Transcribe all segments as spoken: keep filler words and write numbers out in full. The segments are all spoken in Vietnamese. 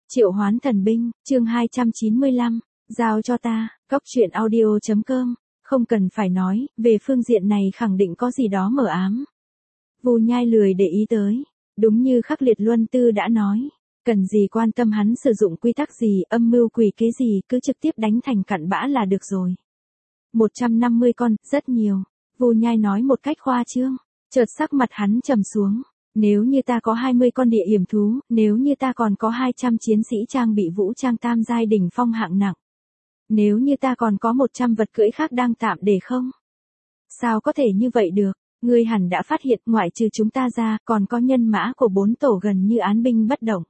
Triệu hoán thần binh, chương hai trăm chín mươi lăm, giao cho ta, góc truyện audio.com, không cần phải nói, về phương diện này khẳng định có gì đó mờ ám. Vu Nhai lười để ý tới, đúng như Khắc Liệt Luân Tư đã nói, cần gì quan tâm hắn sử dụng quy tắc gì, âm mưu quỷ kế gì, cứ trực tiếp đánh thành cặn bã là được rồi. một trăm năm mươi con, rất nhiều, Vu Nhai nói một cách khoa trương, chợt sắc mặt hắn trầm xuống. Nếu như ta có hai mươi con địa yểm thú, nếu như ta còn có hai trăm chiến sĩ trang bị vũ trang tam giai đỉnh phong hạng nặng. Nếu như ta còn có một trăm vật cưỡi khác đang tạm để không? Sao có thể như vậy được? Ngươi hẳn đã phát hiện ngoại trừ chúng ta ra còn có nhân mã của bốn tổ gần như án binh bất động.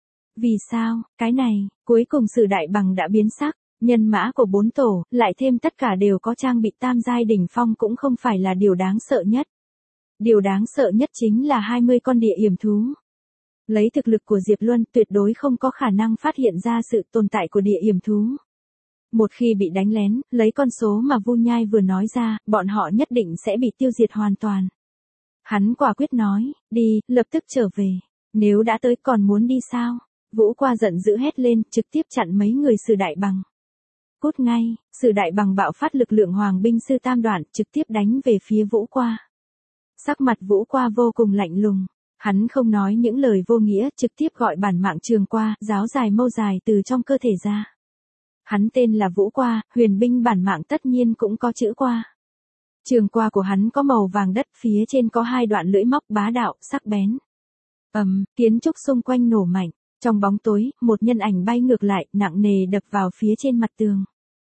Vì sao? Cái này, cuối cùng Sử Đại Bằng đã biến sắc. Nhân mã của bốn tổ, lại thêm tất cả đều có trang bị tam giai đỉnh phong cũng không phải là điều đáng sợ nhất. Điều đáng sợ nhất chính là hai mươi con địa yểm thú. Lấy thực lực của Diệp Luân tuyệt đối không có khả năng phát hiện ra sự tồn tại của địa yểm thú. Một khi bị đánh lén, lấy con số mà Vu Nhai vừa nói ra, bọn họ nhất định sẽ bị tiêu diệt hoàn toàn. Hắn quả quyết nói, đi, lập tức trở về. Nếu đã tới còn muốn đi sao? Vũ Qua giận dữ hét lên, trực tiếp chặn mấy người Sử Đại Bằng. Cút ngay, Sử Đại Bằng bạo phát lực lượng Hoàng binh sư tam đoạn, trực tiếp đánh về phía Vũ Qua. Sắc mặt Vũ Qua vô cùng lạnh lùng, hắn không nói những lời vô nghĩa, trực tiếp gọi bản mạng Trường Qua, giáo dài mâu dài từ trong cơ thể ra. Hắn tên là Vũ Qua, huyền binh bản mạng tất nhiên cũng có chữ Qua. Trường Qua của hắn có màu vàng đất, phía trên có hai đoạn lưỡi móc bá đạo, sắc bén. Ầm, kiến trúc xung quanh nổ mạnh, trong bóng tối, một nhân ảnh bay ngược lại, nặng nề đập vào phía trên mặt tường.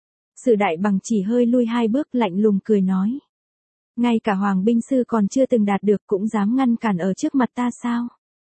Sử Đại Bằng chỉ hơi lui hai bước, lạnh lùng cười nói. Ngay cả Hoàng binh sư còn chưa từng đạt được cũng dám ngăn cản ở trước mặt ta sao?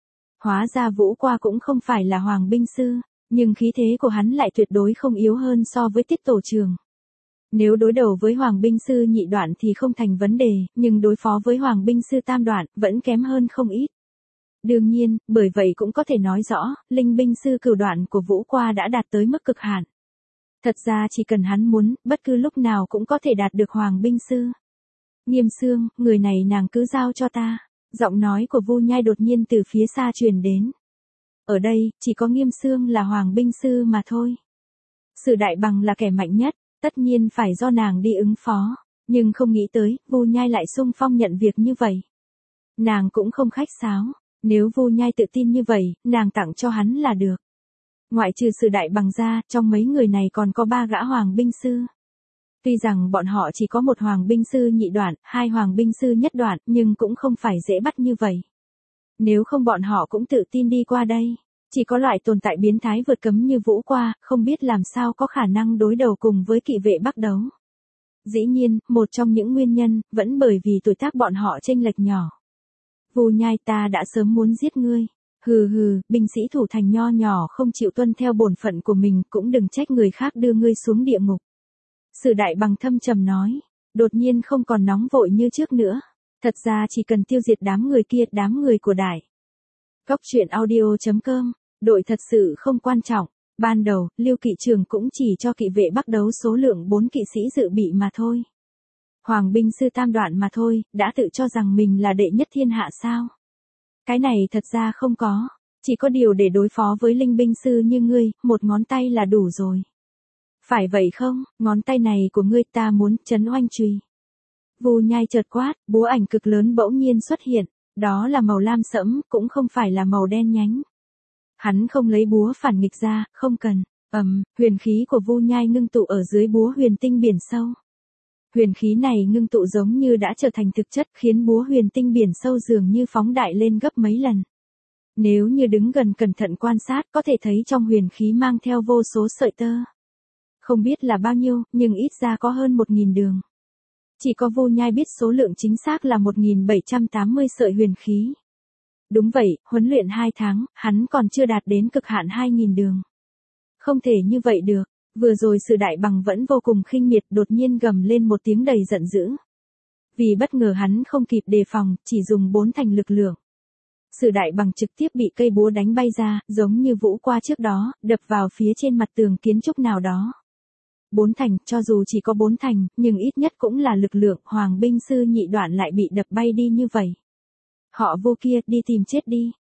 Hóa ra Vũ Qua cũng không phải là Hoàng binh sư, nhưng khí thế của hắn lại tuyệt đối không yếu hơn so với Tiết Tổ Trường. Nếu đối đầu với Hoàng binh sư nhị đoạn thì không thành vấn đề, nhưng đối phó với Hoàng binh sư tam đoạn vẫn kém hơn không ít. Đương nhiên, bởi vậy cũng có thể nói rõ, linh binh sư cửu đoạn của Vũ Qua đã đạt tới mức cực hạn. Thật ra chỉ cần hắn muốn, bất cứ lúc nào cũng có thể đạt được Hoàng binh sư. Nghiêm Sương, người này nàng cứ giao cho ta. Giọng nói của Vu Nhai đột nhiên từ phía xa truyền đến. Ở đây, chỉ có Nghiêm Sương là Hoàng binh sư mà thôi. Sử Đại Bằng là kẻ mạnh nhất, tất nhiên phải do nàng đi ứng phó. Nhưng không nghĩ tới, Vu Nhai lại xung phong nhận việc như vậy. Nàng cũng không khách sáo. Nếu Vu Nhai tự tin như vậy, nàng tặng cho hắn là được. Ngoại trừ Sử Đại Bằng ra, trong mấy người này còn có ba gã Hoàng binh sư. Tuy rằng bọn họ chỉ có một Hoàng binh sư nhị đoạn, hai Hoàng binh sư nhất đoạn, nhưng cũng không phải dễ bắt như vậy. Nếu không bọn họ cũng tự tin đi qua đây. Chỉ có loại tồn tại biến thái vượt cấm như Vũ Qua, không biết làm sao có khả năng đối đầu cùng với kỵ vệ Bắc Đấu. Dĩ nhiên, một trong những nguyên nhân, vẫn bởi vì tuổi tác bọn họ chênh lệch nhỏ. Vu Nhai, ta đã sớm muốn giết ngươi. Hừ hừ, binh sĩ thủ thành nho nhỏ không chịu tuân theo bổn phận của mình, cũng đừng trách người khác đưa ngươi xuống địa ngục. Sử Đại Bằng thâm trầm nói, đột nhiên không còn nóng vội như trước nữa. Thật ra chỉ cần tiêu diệt đám người kia, đám người của Đại. Góc truyện audio.com, đội thật sự không quan trọng. Ban đầu, Lưu Kỵ Trường cũng chỉ cho kỵ vệ Bắc Đấu số lượng bốn kỵ sĩ dự bị mà thôi. Hoàng binh sư tam đoạn mà thôi, đã tự cho rằng mình là đệ nhất thiên hạ sao? Cái này thật ra không có, chỉ có điều để đối phó với linh binh sư như ngươi, một ngón tay là đủ rồi. Phải vậy không, ngón tay này của ngươi ta muốn chấn oanh chùy. Vu Nhai chợt quát, búa ảnh cực lớn bỗng nhiên xuất hiện, đó là màu lam sẫm, cũng không phải là màu đen nhánh. Hắn không lấy búa phản nghịch ra, không cần. Ầm, huyền khí của Vu Nhai ngưng tụ ở dưới búa huyền tinh biển sâu. Huyền khí này ngưng tụ giống như đã trở thành thực chất, khiến búa huyền tinh biển sâu dường như phóng đại lên gấp mấy lần. Nếu như đứng gần cẩn thận quan sát, có thể thấy trong huyền khí mang theo vô số sợi tơ. Không biết là bao nhiêu, nhưng ít ra có hơn một nghìn đường. Chỉ có Vu Nhai biết số lượng chính xác là một nghìn bảy trăm tám mươi sợi huyền khí. Đúng vậy, huấn luyện hai tháng, hắn còn chưa đạt đến cực hạn hai nghìn đường. Không thể như vậy được. Vừa rồi Sử Đại Bằng vẫn vô cùng khinh miệt, đột nhiên gầm lên một tiếng đầy giận dữ. Vì bất ngờ hắn không kịp đề phòng, chỉ dùng bốn thành lực lượng. Sử Đại Bằng trực tiếp bị cây búa đánh bay ra, giống như Vũ Qua trước đó, đập vào phía trên mặt tường kiến trúc nào đó. Bốn thành, cho dù chỉ có bốn thành, nhưng ít nhất cũng là lực lượng, Hoàng binh sư nhị đoạn lại bị đập bay đi như vậy. Họ Vu kia, đi tìm chết đi.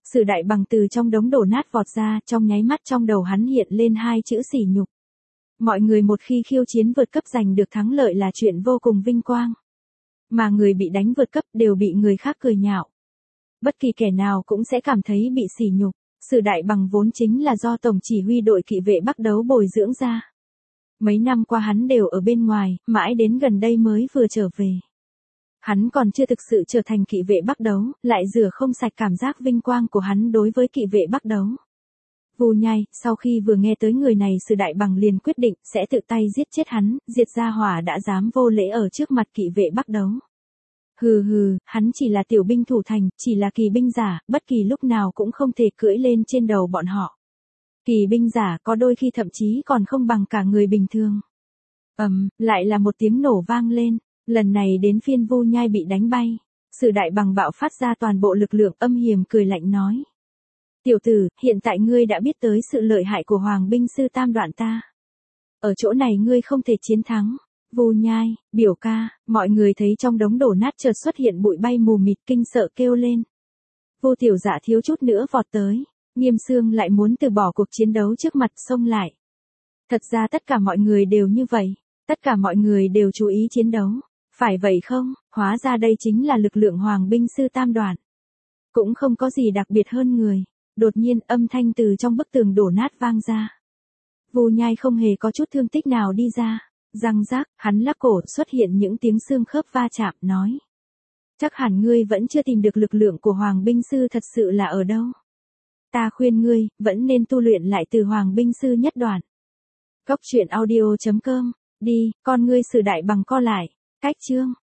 Sử Đại Bằng từ trong đống đổ nát vọt ra, trong nháy mắt trong đầu hắn hiện lên hai chữ sỉ nhục. Mọi người một khi khiêu chiến vượt cấp giành được thắng lợi là chuyện vô cùng vinh quang. Mà người bị đánh vượt cấp đều bị người khác cười nhạo. Bất kỳ kẻ nào cũng sẽ cảm thấy bị sỉ nhục. Sử Đại Bằng vốn chính là do Tổng chỉ huy đội kỵ vệ Bắc Đấu bồi dưỡng ra. Mấy năm qua hắn đều ở bên ngoài, mãi đến gần đây mới vừa trở về. Hắn còn chưa thực sự trở thành kỵ vệ Bắc Đấu, lại rửa không sạch cảm giác vinh quang của hắn đối với kỵ vệ Bắc Đấu. Vu Nhai, sau khi vừa nghe tới người này Sử Đại Bằng liền quyết định sẽ tự tay giết chết hắn, diệt gia hỏa đã dám vô lễ ở trước mặt kỵ vệ Bắc Đấu. Hừ hừ, hắn chỉ là tiểu binh thủ thành, chỉ là kỳ binh giả, bất kỳ lúc nào cũng không thể cưỡi lên trên đầu bọn họ. Kỳ binh giả có đôi khi thậm chí còn không bằng cả người bình thường. Ầm, um, lại là một tiếng nổ vang lên, lần này đến phiên Vu Nhai bị đánh bay. Sử Đại Bằng bạo phát ra toàn bộ lực lượng âm hiểm cười lạnh nói. Tiểu tử, hiện tại ngươi đã biết tới sự lợi hại của Hoàng binh sư Tam Đoạn ta. Ở chỗ này ngươi không thể chiến thắng. Vu Nhai, biểu ca, mọi người thấy trong đống đổ nát chợt xuất hiện bụi bay mù mịt kinh sợ kêu lên. Vu Tiểu Dạ thiếu chút nữa vọt tới, Nghiêm Xương lại muốn từ bỏ cuộc chiến đấu trước mặt xông lại. Thật ra tất cả mọi người đều như vậy, tất cả mọi người đều chú ý chiến đấu, phải vậy không? Hóa ra đây chính là lực lượng Hoàng binh sư Tam Đoạn. Cũng không có gì đặc biệt hơn người. Đột nhiên âm thanh từ trong bức tường đổ nát vang ra. Vu Nhai không hề có chút thương tích nào đi ra. Răng rác, hắn lắc cổ xuất hiện những tiếng xương khớp va chạm, nói. Chắc hẳn ngươi vẫn chưa tìm được lực lượng của Hoàng binh sư thật sự là ở đâu. Ta khuyên ngươi, vẫn nên tu luyện lại từ Hoàng binh sư nhất đoạn. Cốc truyện audio chấm com, đi, con ngươi Sử Đại Bằng co lại, cách chương.